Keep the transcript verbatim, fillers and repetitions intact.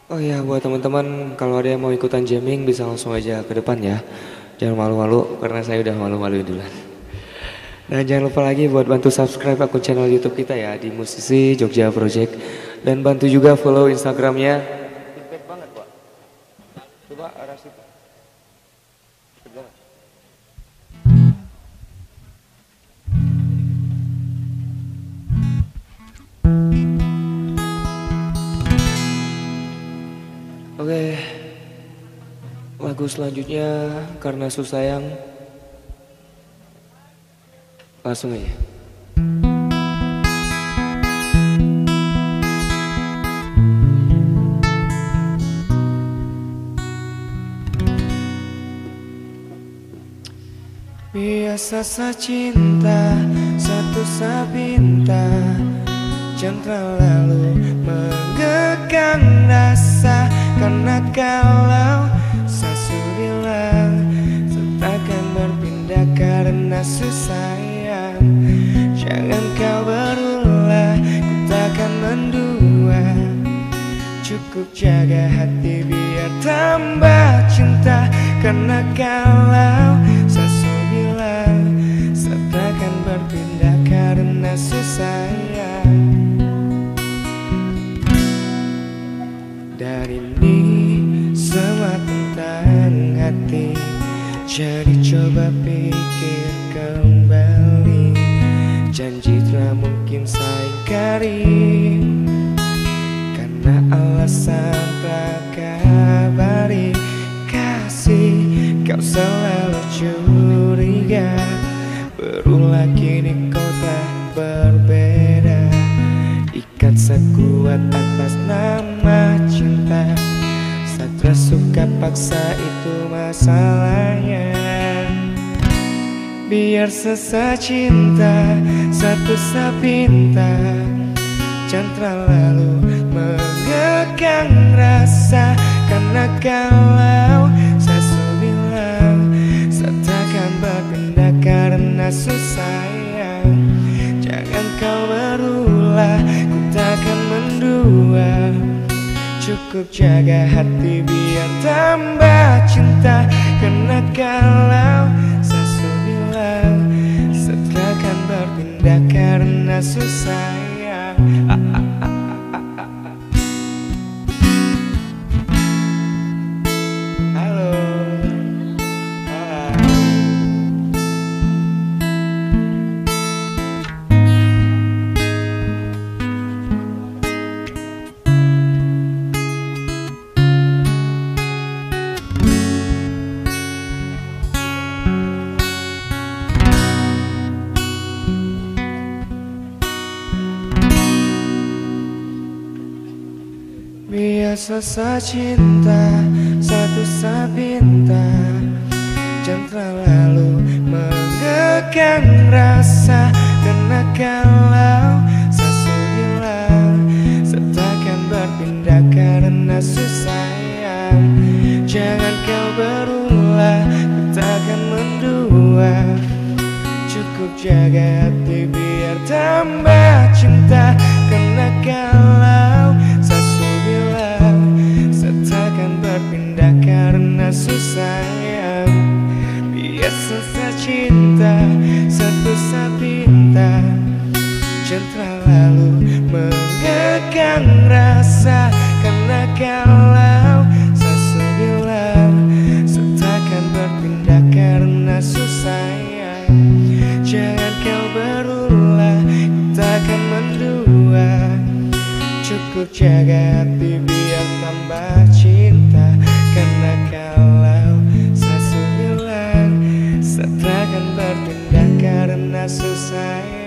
Oh ya, buat teman-teman kalau ada yang mau ikutan jamming bisa langsung aja ke depan ya. Jangan malu-malu karena saya udah malu-malu duluan. Dan jangan lupa lagi buat bantu subscribe akun channel YouTube kita ya di Musisi Jogja Project dan bantu juga follow Instagramnya. Feedback banget, Pak. Coba arah situ. Oke, lagu selanjutnya Karena Susah Sayang. Langsung aja. Biasa sa cinta, satu sa pinta, jangan terlalu mengekang rasa. Karena kalau saya bilang takkan berpindah karena susah. Jangan kau berulah, ku takkan mendua. Cukup jaga hati biar tambah cinta. Karena kalau saya bilang saya takkan berpindah karena susah. Dan ini semua tentang hati. Jadi coba pikir kembali. Janji tak mungkin saya ingkari, karena alasan tak kabari. Kasih kau selalu curiga, berulah kini kau tak berbeda. Ikat sekuat atas nama cinta, satra suka paksa itu masalahnya. Biar sesa cinta, satu sa pinta, jangan terlalu mengekang rasa. Karena kalau saya bilang saya takkan berpindah karena susah. Jangan kau berulah, ku takkan mendua. Cukup jaga hati biar tambah cinta. Karena kalau saya bilang saya takkan berpindah karena susah. ah, ah, ah, ah, ah, ah. Halo, hai. Biasa sa cinta, satu sa pinta, jangan terlalu mengekang rasa. Karena kalau saya bilang saya takkan berpindah karena susah. Jangan kau berulah, ku takkan mendua. Cukup jaga hati biar tambah cinta. Karena kalau saya bilang saya takkan berpindah karena susah. Biasa sa cinta, satu sa pinta, jangan terlalu mengekang rasa. Karena kalau saya bilang saya takkan berpindah karena susah. Jangan kau berulah, takkan mendua. Cukup jaga hati biar tambah cinta. Karena kalau saya bilang saya takkan berpindah karena susah.